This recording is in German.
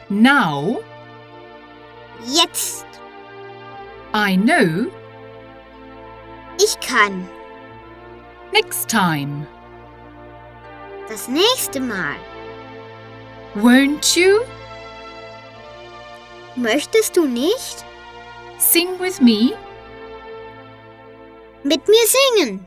Now, Jetzt. I know, Ich kann. next time. Das nächste Mal. Won't you Möchtest du nicht sing with me? mit mir singen?